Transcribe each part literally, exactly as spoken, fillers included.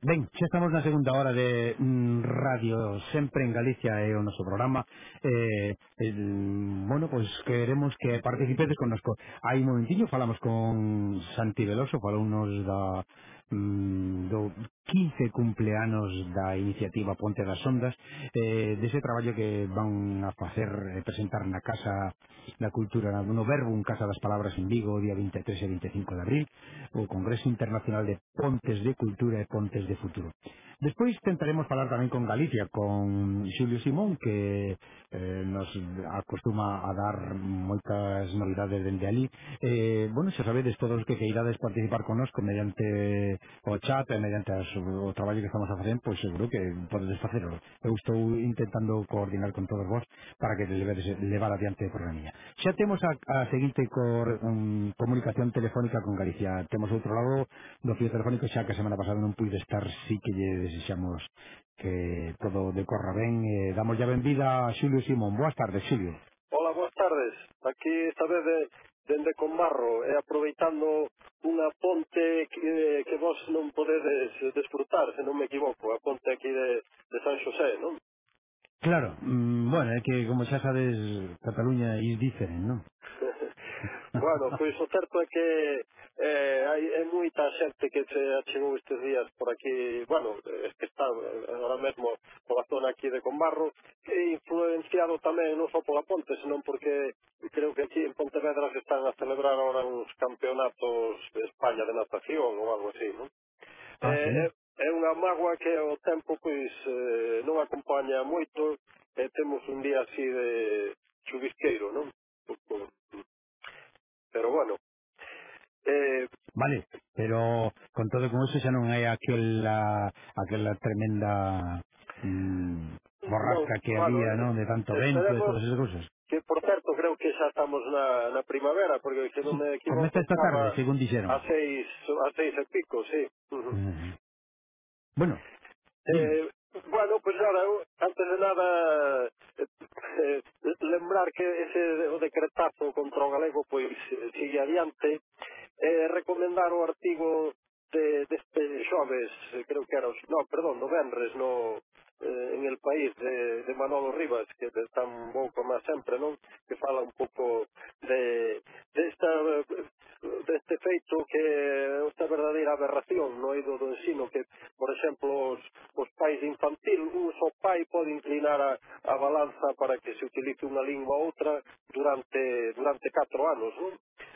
Ben, xa estamos na segunda hora de mm, Radio Sempre en Galicia é o noso programa eh, el, bueno, pois queremos que participedes connosco. Hai un momentiño falamos con Santi Veloso, falounos da mm, do quince cumpleanos da iniciativa Ponte das Ondas, eh, dese traballo que van a facer e presentar na Casa da Cultura no Verbo, un Casa das Palabras en Vigo, o día vinte e tres e vinte e cinco de abril, o Congreso Internacional de Pontes de Cultura e Pontes de Futuro. Despois tentaremos falar tamén con Galicia, con Xulio Simón, que eh, nos acostuma a dar moitas novidades dende ali. Eh, bueno, xa sabedes, todos os que queirades participar connosco mediante o chat e mediante as, o traballo que estamos a facer, pois seguro que podedes facelo. Eu estou intentando coordinar con todos vos para que levedes, levar adiante o programilla. Xa temos a, a seguinte cor, um, comunicación telefónica con Galicia. Temos outro lado do fío telefónico, xa que a semana pasada non pude estar, sí que lle desexamos que todo decorra ben. Eh, damos ya benvida a Xulio Simón. Boas tardes, Xulio. Hola, boas tardes. Aquí esta vez de, dende Conbarro e aproveitando unha ponte que, que vos non podedes desfrutar, se non me equivoco, a ponte aquí de, de San Xosé, non? Claro, mm, bueno, é que como xa sabes, Cataluña is diferent, non? Bueno, pois o certo é que eh, hai é moita xente que se achegou estes días por aquí, bueno, es que está eh, ahora mesmo pola zona aquí de Conbarro, e influenciado tamén non só pola ponte, senón porque creo que aquí en Pontevedra se están a celebrar ahora uns campeonatos de España de natación ou algo así, non? Ah, Eh, é, sí. é unha mágoa que o tempo pois eh, non acompaña moito e temos un día así de chuvisqueiro, non? Pero bueno, eh, Vale, pero con todo con eso xa non hai aquela aquela tremenda mm, non, borrasca que bueno, había, non, de tanto vento e esperemos todas esas cousas. que, por certo, creo que xa estamos na, na primavera, porque se non me Comeza equivoco esta tarde, estaba según a dixeron. seis, a seis e pico, sí. Ujú. Uh, bueno, dime. Eh, bueno, pues nada, eu, antes de nada eh, eh, lembrar que ese o decretazo contra o galego pois eh, sigue adiante, eh, recomendar o artigo de, deste xoves, eh, creo que era os, no, perdón, no venres no, eh, en El País de, de Manolo Rivas, que é tan bo como sempre, non? Que fala un pouco de desta eh, deste feito que é esta verdadeira aberración no eido do ensino, que, por exemplo, os, os pais de infantil, un só pai pode inclinar a, a balanza para que se utilice unha lingua ou outra durante durante catro anos, non?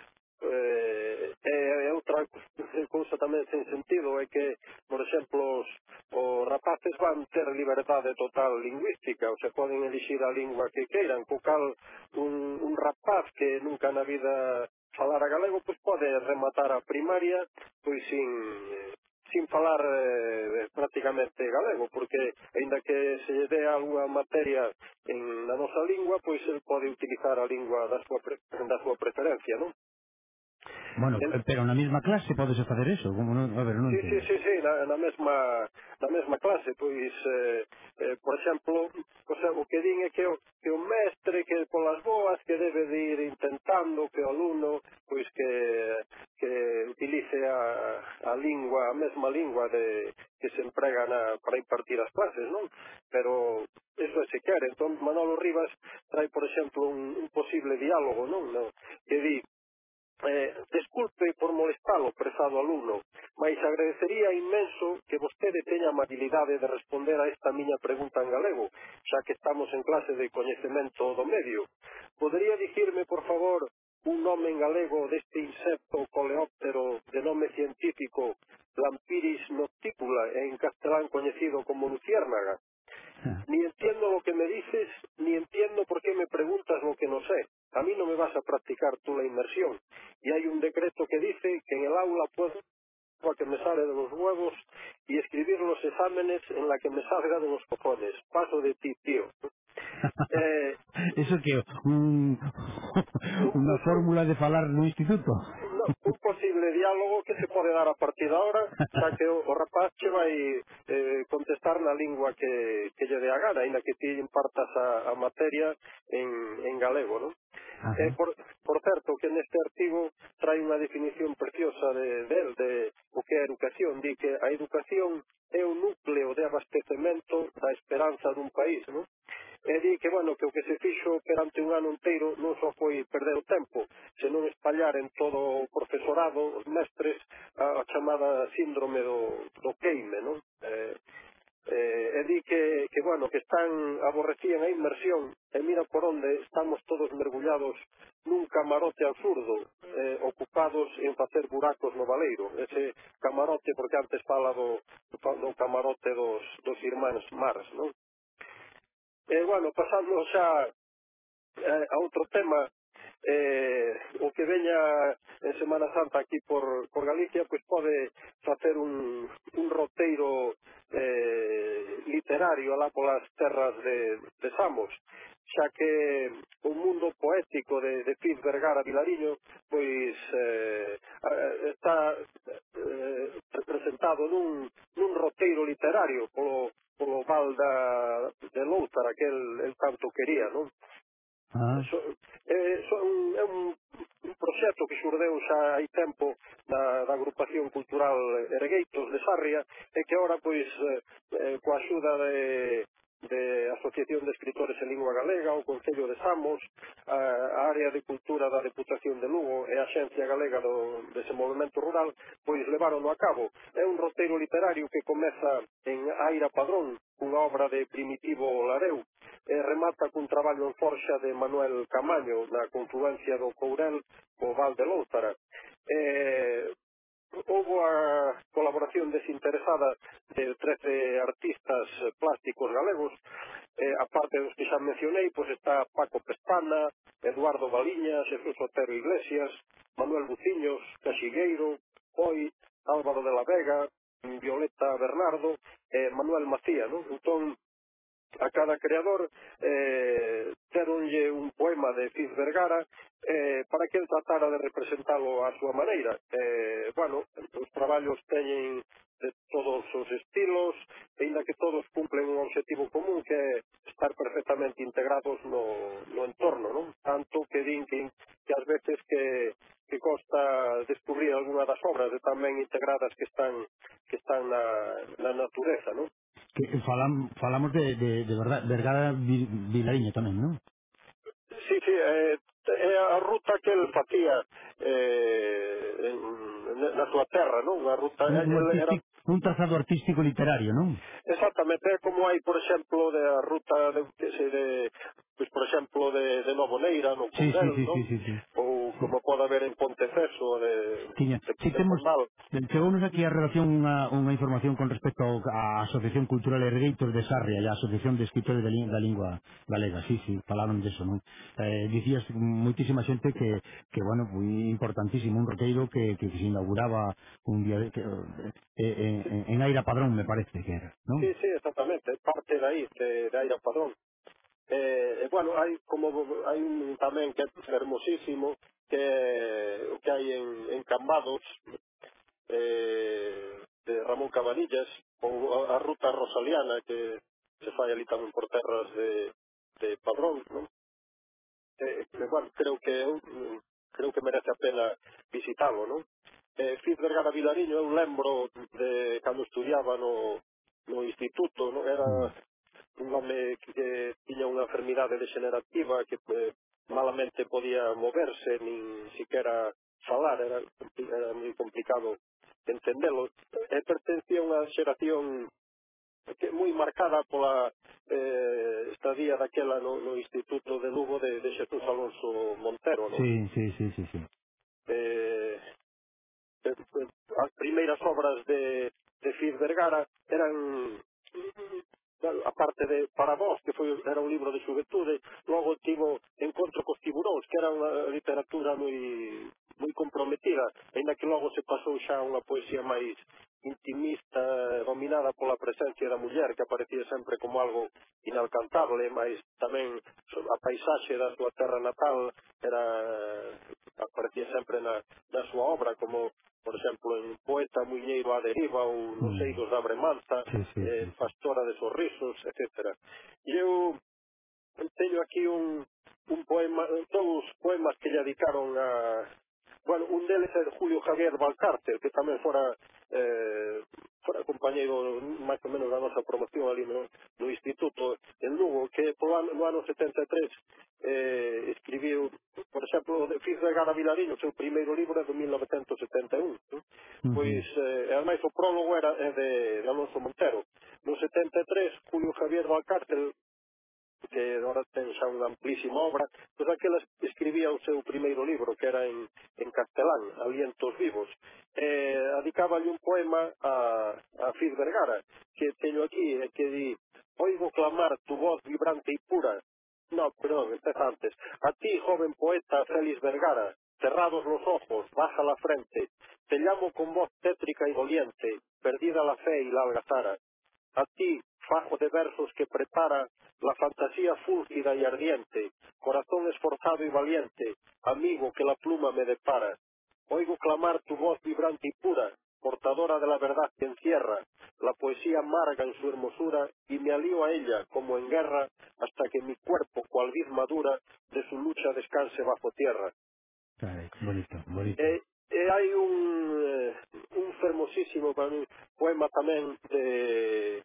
Eh, e outra cousa tamén sen sentido é que, por exemplo, os, os rapaces van ter liberdade total lingüística, ou se poden elixir a lingua que queiran, co cal un, un rapaz que nunca na vida falara galego, pois pode rematar a primaria pois sin sin falar eh, prácticamente galego, porque aínda que se lle dé algunha materia en na nosa lingua, pois el pode utilizar a lingua da súa, pre, da súa preferencia, non? Bueno, En, eh, pero na mesma clase podes facer eso, como non, a ver, non sí, sí, entendo. sí, sí, na, na mesma na mesma clase, pois eh, eh, por exemplo, o, sea, o que din é que o, que o mestre que polas boas que debe de ir intentando que o alumno pois que que utilice a, a lingua, a mesma lingua de que se emprega na, para impartir as clases, non? Pero eso é se quere. Entón Manolo Rivas trae, por exemplo, un, un posible diálogo, non? No, que di Eh, desculpe por molestalo, prezado alumno, mas agradecería inmenso que vostede teña a amabilidade de responder a esta miña pregunta en galego, xa que estamos en clase de coñecemento do medio. Podería dicirme, por favor, un nome en galego deste insecto coleóptero de nome científico Lampiris noctícula, e en castelán coñecido como luciérnaga? Ni entiendo lo que me dices, ni entiendo por qué me preguntas lo que no sé. A mí no me vas a practicar tú la inmersión. Y hay un decreto que dice que en el aula puedo a que me sale de los huevos y escribir los exámenes en la que me salga de los cojones. Paso de ti, tío. Eh, Eso que un, un, unha un- fórmula de falar no instituto. no, un posible diálogo que se pode dar a partir de ahora, xa que o, o rapaz che vai eh, contestar na lingua que, que lle dé a gana, ainda que ti impartas a, a materia en, en galego, non? Eh, Ajá. por, por certo, que neste artigo trae unha definición preciosa de, del, de o que é a educación, di que a educación é o núcleo de abastecemento da esperanza dun país, non? E di que, bueno, que o que se fixo perante un ano inteiro non só foi perder o tempo, senón espallar en todo o profesorado, os mestres, a, a chamada síndrome do, do queime, non? Eh, eh, e di que, que, bueno, que están, aborrecían a inmersión, e mira por onde estamos todos mergullados nun camarote absurdo, eh, ocupados en facer buracos no baleiro. Ese camarote, porque antes fala do, do camarote dos, dos irmáns Mars, non? E, bueno, pasando xa eh, a outro tema, eh, o que veña en Semana Santa aquí por, por Galicia, pois pode facer un, un roteiro eh, literario alá polas terras de, de Samos, xa que o mundo poético de, de Fiz Vergara Vilariño pois eh, está eh, representado nun, nun roteiro literario polo, polo Val da, de Loutara que el, el tanto quería, non? Ah, So, eh, son, é un, un proxecto que xurdeu xa hai tempo da, da agrupación cultural Ergueitos de Sarria e que agora pois eh, eh, coa axuda de, de Asociación de Escritores en Lingua Galega, o Concello de Samos, a, a área de cultura da Deputación de Lugo e a Axencia Galega do Desenvolvemento Rural pois levarono a cabo. É un roteiro literario que comeza en Aira Padrón, unha obra de Primitivo Lareu, e remata cun traballo en forxa de Manuel Camaño na confluencia do Courel co Val de Lóutara. Eh, houbo a colaboración desinteresada de trece artistas plásticos galegos, eh, a parte dos que xa mencionei, pois está Paco Pestana, Eduardo Baliñas, Jesús Otero Iglesias, Manuel Buciños, Caxigueiro, Poi, Álvaro de la Vega, Violeta Bernardo e Manuel Macía, non? Entón, a cada creador eh, deronlle un poema de Fiz Vergara eh, para que el tratara de representalo á súa maneira. Eh, bueno, os traballos teñen de todos os estilos, e ainda que todos cumplen un objetivo común que é estar perfectamente integrados no, no entorno, non? Tanto que din que, que ás veces que, que costa descubrir algunha das obras de tan ben integradas que están que están na, na natureza, non? que falam, falamos de, de, de verdad, Vergara Vi- Vilariño tamén, non? Sí, sí, eh, é a ruta que el facía eh, en, na súa terra, non? A ruta, Un, un, el era artístico, un trazado artístico literario, non? exactamente é como hai, por exemplo, de a ruta de, que se de pois, por exemplo, de, de Novoneira, no Sí, sí, Courel, sí, non? sí, sí, sí. Ou como pode haber en Ponteceso de, Tiña. de, Si de temos, Pondal. chegounos aquí a relación unha, unha información con respecto ao- á Asociación Cultural Ergueitos de Sarria e á Asociación de Escritores da, Lin- da Lingua Galega, sí, sí, falaron deso, non? Eh, dicías moitísima xente que, que bueno, moi importantísimo, un roteiro que, que, que se inauguraba un día de, que, eh, eh, en, en Aira Padrón, me parece que era, non? Sí, sí, exactamente, parte de aí, de, de Aira Padrón. Eh, e, bueno, hai como hai un tamén que é hermosísimo que é o que hai en, en Cambados eh, de Ramón Cabanillas ou a, a ruta rosaliana que se fai ali tamén por terras de, de Padrón, non? Eh, que, bueno, creo que eu, mm, creo que merece a pena visitalo, non? Eh, Fiz Vergara Vilariño, eu lembro de cando estudiaba no, no instituto, non? Era Mm. un home que eh, tiña unha enfermidade degenerativa que eh, malamente podía moverse, nin siquiera falar, era, era moi complicado entendelo. E pertencía a unha xeración que moi marcada pola eh, estadía daquela no, no Instituto de Lugo de, de Xesús Alonso Montero, non? Sí, sí, sí, sí, sí. Eh, eh, eh, as primeiras obras de, de Fiz Vergara eran bueno, a parte de Para vós, que foi era un libro de xuventude, logo tivo Encontro cos tiburóns, que era unha literatura moi moi comprometida, ainda que logo se pasou xa a unha poesía máis intimista, dominada pola presencia da muller, que aparecía sempre como algo inalcanzable, mas tamén a paisaxe da súa terra natal era aparecía sempre na, na súa obra, como por exemplo, en Poeta Muiñeiro á deriva ou Nos Mm. eidos da Bremanza, Sí, sí, eh, sí, sí. Pastora de sorrisos, etcétera. E eu teño aquí un, un poema, dous poemas que lle dedicaron a... Bueno, un deles é de Julio Javier Valcárcel, que tamén fora eh, fora compañeiro máis ou menos da nosa promoción ali no, no instituto en Lugo, que po ano, no ano setenta e tres eh, escribiu, por exemplo, de Fiz Vergara Vilariño, o seu primeiro libro é de mil novecentos e setenta e un, non? Ujú. Pois, eh, ademais, o prólogo era é de, de Alonso Montero. No setenta e tres, Julio Javier Valcárcel, que agora ten xa unha amplísima obra, pois aquela escribía o seu primeiro libro, que era en, en castelán, Alientos Vivos. Eh, adicáballe un poema a, a Fiz Vergara, que teño aquí, e que di: oigo clamar tu voz vibrante y pura. No, perdón, empeza antes. A ti, joven poeta Félix Vergara, cerrados los ojos, baja la frente, te llamo con voz tétrica y doliente, perdida la fe y la algazara. A ti, fajo de versos que prepara la fantasía fúlgida y ardiente, corazón esforzado y valiente, amigo que la pluma me depara. Oigo clamar tu voz vibrante y pura, portadora de la verdad que encierra, la poesía amarga en su hermosura, y me alío a ella como en guerra, hasta que mi cuerpo, cual vid madura, de su lucha descanse bajo tierra. Caray, bonito, bonito. E, e hai un, eh, un fermosísimo para mí, poema tamén de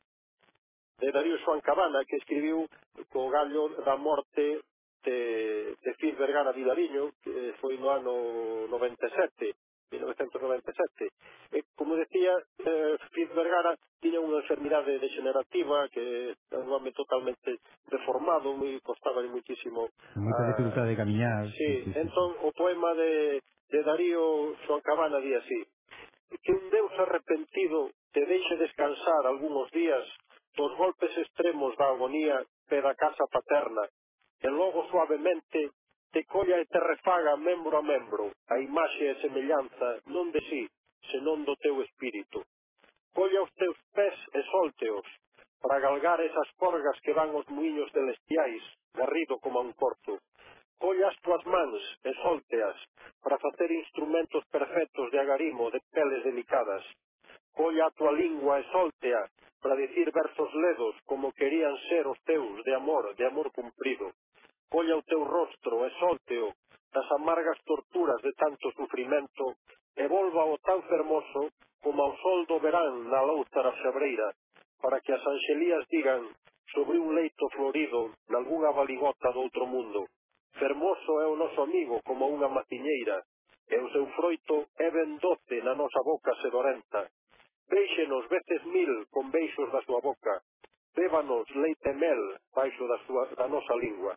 de Darío Xoán Cabana, que escribiu co gallo da morte de, de Fiz Vergara Vilariño, que foi no ano noventa e sete, mil novecentos noventa e sete. E, como decía, eh, Fiz Vergara tiña unha enfermidade degenerativa que é un home totalmente deformado, moi costaba muitísimo. Moita Ah, dificultade de camiñar, sí, sí, sí, sí, sí. entón o poema de, de Darío Xoán Cabana di así: que un Deus arrepentido te deixe descansar algúns días dos golpes extremos da agonía pe da casa paterna, e logo suavemente te colla e te refaga membro a membro a imaxe e semellanza non de sí, senón do teu espírito. Colla os teus pés e sólteos para galgar esas corgas que van os muiños celestiais, garrido como a un corzo. Colla as tuas mans e sólteas para facer instrumentos perfectos de agarimo de peles delicadas. Colla a tua lingua e sóltea para dicir versos ledos como querían ser os teus de amor, de amor cumprido. Colla o teu rostro e sólteo das amargas torturas de tanto sufrimento e volva o tan fermoso como ao sol do verán na Lóuzara xabreira, para que as anxelías digan sobre un leito florido nalgúnha baligota do outro mundo: fermoso é o noso amigo como unha maciñeira, e o seu froito é ben doce na nosa boca sedorenta. Béixenos veces mil con beixos da súa boca, bébanos leite e mel baixo da, súa, da nosa lingua.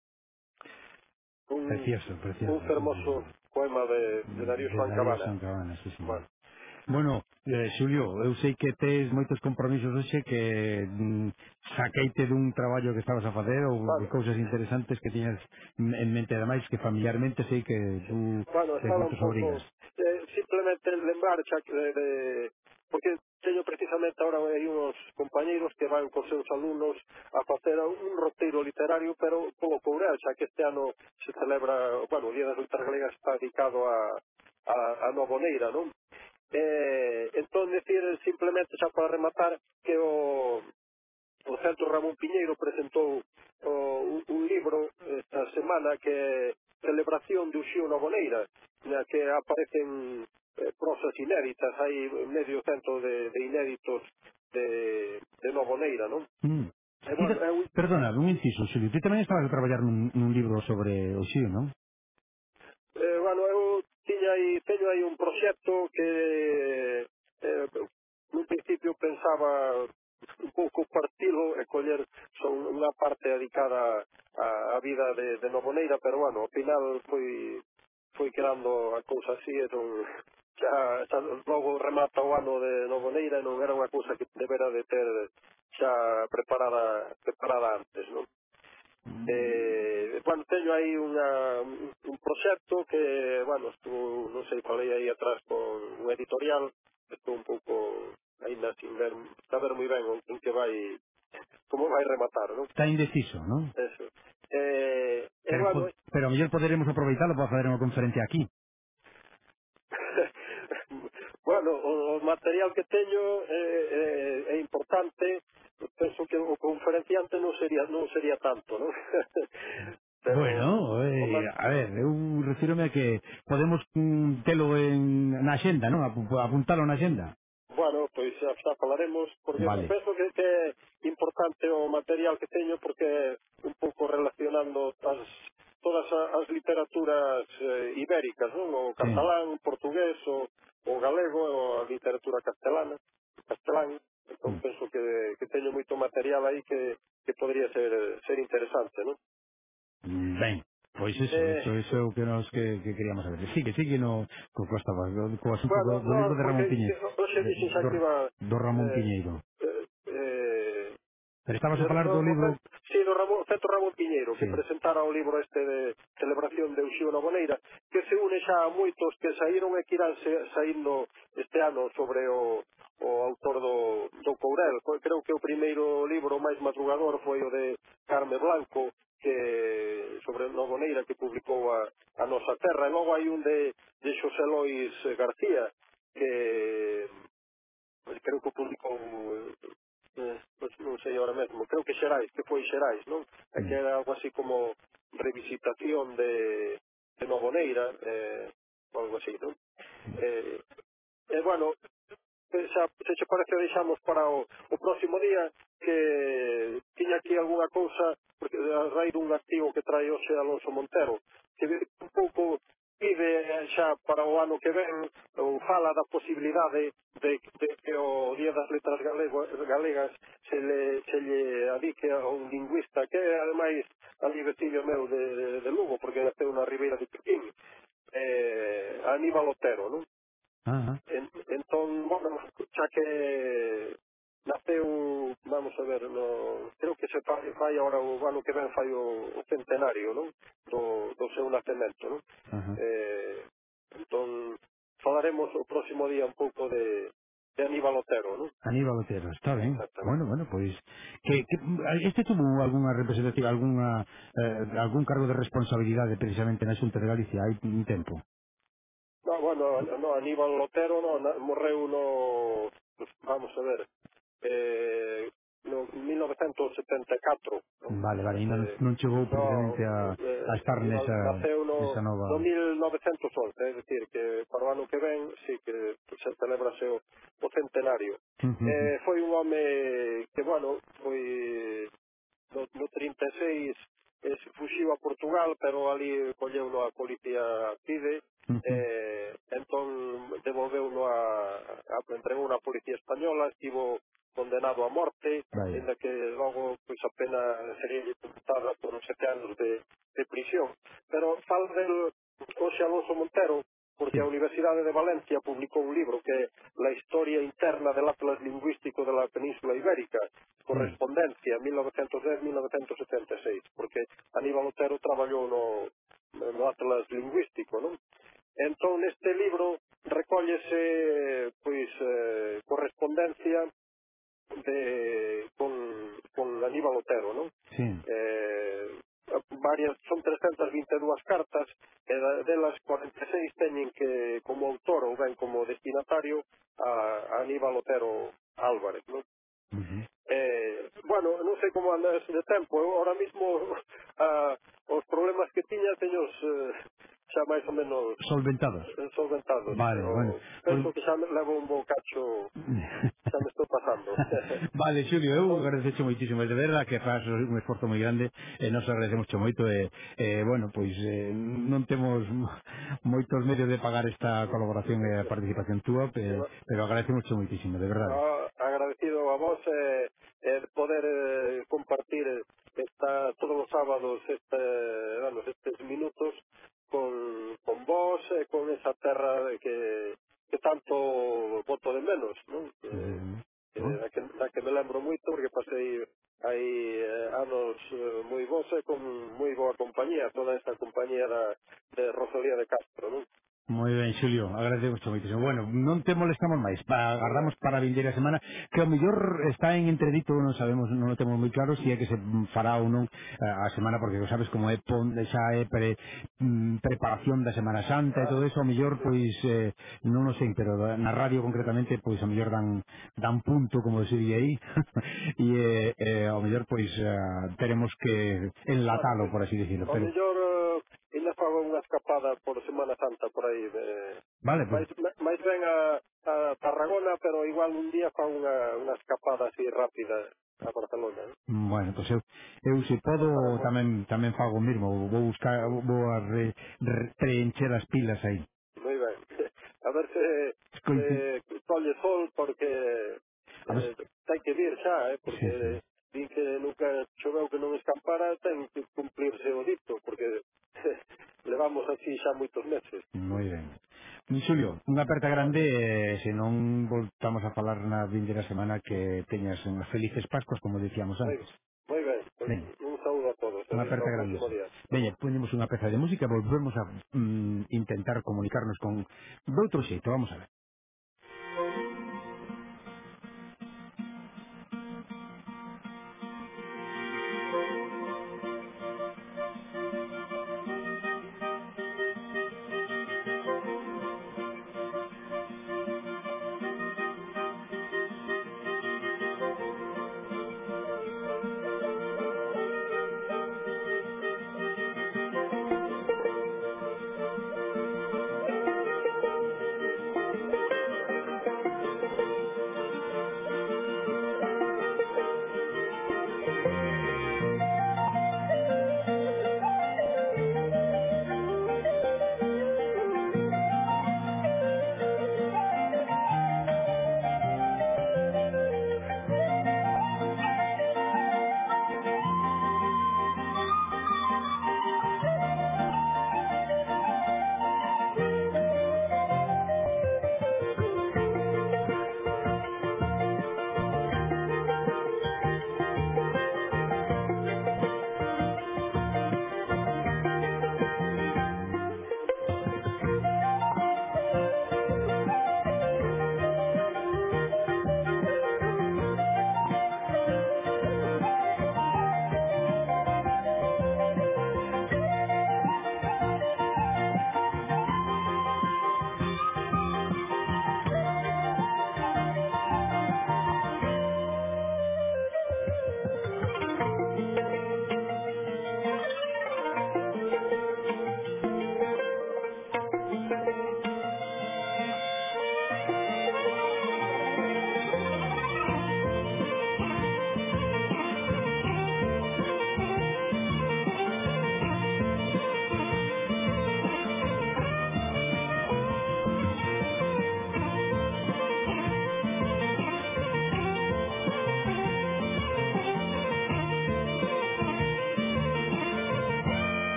Un, Precioso, un precioso, sí, sí, fermoso sí. poema de, de Darío De Xoán Darío Cabana. San Cabana, sí, señor. Bueno, Bueno, eh, Xulio, eu sei que tes moitos compromisos hoxe, que mm, saqueite dun traballo que estabas a facer ou de bueno, cousas interesantes que tiñas en mente, ademais que familiarmente sei que sí. tú Bueno, tes estaba un moitas obrigas. pouco eh, simplemente lembrar xa que de, de, porque teño precisamente ahora hai uns compañeiros que van cos seus alumnos a facer un roteiro literario, pero polo Courel, xa que este ano se celebra, bueno, o Día das Letras Galegas está dedicado a a, a Novoneira, non? Eh, entón, decir simplemente xa para rematar que o o Centro Ramón Piñeiro presentou o, un, un libro esta semana que é Celebración de Uxío Novoneira, na que aparecen eh, prosas inéditas, hai medio centro de, de inéditos de, de Novoneira, non? Mm. E, Ti, bueno, é un, perdona, un inciso, Xulio, ti tamén estabas a traballar nun, nun libro sobre o xío, non? Eh, bueno, eu tiña aí, teño aí un proxecto que eh, nun principio pensaba un pouco partilo e coller son unha parte dedicada á, á vida de, de Novoneira, pero bueno, ao final foi foi quedando a cousa así e non xa, xa logo remata o ano de Novoneira e non era unha cousa que debera de ter xa preparada preparada antes, non? Eh, bueno, teño aí unha, un un proxecto que, bueno, estuvo, non sei, falei aí atrás con un editorial, estou un pouco ainda sin ver, saber moi ben en que vai, como vai rematar, non? Está indeciso, non? Eso. Eh, e, Pero, bueno, po- pero a mellor poderemos aproveitalo para fazer unha conferencia aquí. bueno, o, o material que teño é, é, é importante, penso que o conferenciante non sería non sería tanto, non? Pero Bueno, o, eh, ma- a ver, eu refírome a que podemos mm, telo en, na axenda, non? Apu- Apuntalo na axenda. bueno, pois xa, xa falaremos, porque Vale, penso que, que é importante o material que teño, porque é un pouco relacionando as, todas a- as literaturas eh, ibéricas, non? O sí. catalán, o portugués, o, o galego, o a literatura castelana, castelán. Entón penso que, que teño moito material aí que, que podría ser, ser interesante, non? Mm, Ben, pois iso, Eh, iso, iso é o que nos que, que queríamos saber. Sigue, sigue no co Costa Vaz, co asunto do, bueno, do libro no, de porque Ramón Piñeiro, hoxe de, dixen xa do, que iba do Ramón eh, Piñeiro. eh, eh, Pero estabas a Eh, falar do o libro... Fe- Sí, do Ramón, Feto Ramón Piñeiro, que Sí. presentara o libro este de celebración de Uxío Novoneira, que se une xa a moitos que saíron e que irán se- saindo este ano sobre o, o autor do, do Courel. Co- Creo que o primeiro libro máis madrugador foi o de Carme Blanco, que sobre Novoneira, que publicou a, a Nosa Terra. E logo hai un de, de Xosé Lois García, que Pois creo que o publicou eh, eh, pois non sei ahora mesmo, creo que Xerais, que foi Xerais, non? É que Mm. era algo así como revisitación de, de Novoneira, eh, ou algo así, non? Eh, e bueno, eh, xa, se che parece deixamos para o, o próximo día que tiña aquí algunha cousa porque a raíz dun artigo que trae hoxe Alonso Montero que ve un pouco pide eh, xa para o ano que ven ou fala da posibilidade de, de que o Día das Letras galego, Galegas se le, se lle adique a un lingüista que é ademais ali vecino meu de, de, de Lugo porque naceu na Ribeira de Piquín, eh, Aníbal Otero, non? Ah, En, entón, bueno, xa que naceu, vamos a ver, no, creo que se fai, fai ahora o ano que ven fai o, o centenario, non? Do, do seu nacemento, non? ajá. Eh, entón, falaremos o próximo día un pouco de, de Aníbal Otero, non? Aníbal Otero, está ben. Exactamente. Bueno, bueno, pois que, que este tuvo algunha representativa, algunha eh, algún cargo de responsabilidade precisamente na Xunta de Galicia hai un tempo. No, bueno, no, Aníbal Otero no, na, morreu no, pues, vamos a ver, eh, no mil novecentos setenta e catro, non? Vale, vale, ainda non, Eh, non chegou no, precisamente a, a eh, estar Aníbal nesa naceu nesa no, no nova. mil novecentos once, é dicir, que para o ano que ven, sí, que se celebrase o, o centenario. Eh, foi un home que, bueno, foi no, no trinta e seis eh, se fuxiu a Portugal, pero ali colleu a policía Pide, eh, entón devolveu no a, a entregou na policía española, estivo condenado a morte, Vaya. ainda que logo pois a pena sería computada por uns sete anos de, de prisión. Pero fala del José Alonso Montero, porque Sí. a Universidade de Valencia publicou un libro que é La historia interna del atlas lingüístico de la península ibérica, Sí. correspondencia mil novecentos dez a mil novecentos setenta e seis, porque Aníbal Otero traballou no, no atlas lingüístico, non? Entón, neste libro recóllese pois eh, correspondencia de con, con Aníbal Otero, non? Sí. Eh, varias, son trescentas e vinte e dúas cartas e da- delas cuarenta e seis teñen que como autor ou ben como destinatario a, a Aníbal Otero Álvarez, non? Ujú. Eh, bueno, non sei como andas de tempo. Eu ahora mismo a, os problemas que tiña teños eh, xa máis ou menos Solventados. eh, solventados. Vale, bueno. O, Pois penso que xa me levo un bo cacho, xa me estou pasando. vale, Xulio, eu entón, agradecho moitísimo, de verdad que faz un esforzo moi grande e nos agradecemos moito e, e bueno, pois eh, non temos moitos medios de pagar esta colaboración e a participación túa, pe- pero agradecemos moitísimo, de verdade. no, agradecido a vos eh, eh, poder eh, compartir esta, todos os sábados este, bueno, estes minutos con, con vos e con esa terra de que, que tanto voto de menos, non? Que, Mm, que, ¿no? da, que, da que me lembro moito porque pasei aí eh, anos eh, moi bons e con moi boa compañía, toda esta compañía da, de Rosalía de Castro, non? Moi ben, Xulio, agradecemos moitísimo. Bueno, non te molestamos máis. Pa, Nada. agardamos para a vindeira semana, que ao mellor está en entredito, non sabemos, non o temos moi claro se é que se fará ou non eh, a semana, porque sabes como é pon, xa é pre, mm, preparación da Semana Santa e Ah, todo eso, ao mellor sí. pois eh, non o sei, pero na radio concretamente pois ao mellor dan dan punto, como se di aí, e eh, eh, ao mellor pois eh, teremos que Bueno, enlatalo, pois, por así decirlo, ao pero mellor eh, ainda fago unha escapada por Semana Santa por aí. Eh, vale, pois máis, máis ben a, a Tarragona, pero igual un día fan unha, unha escapada así rápida a Barcelona, ¿no? Bueno, pois eu, eu se podo Faremos. tamén tamén fago o mismo, vou buscar, vou a re, re, preencher as pilas aí. Moi ben. A ver se, Escoite, se colle sol, porque a ver, eh, ten que vir xa, eh, sí, sí, porque din que nunca choveu que non escampara, ten que cumplirse o dito, porque levamos así xa moitos meses. moi ben. Xulio, unha aperta grande, e se non voltamos a falar na vindeira semana, que teñas unhas felices Pascuas, como dicíamos Moi, antes. moi ben, pois Ben, un saúdo a todos, unha eh, aperta ao grande. próximo día. Veña, poñemos unha peza de música e volvemos a mm, intentar comunicarnos con de outro xeito, vamos a ver.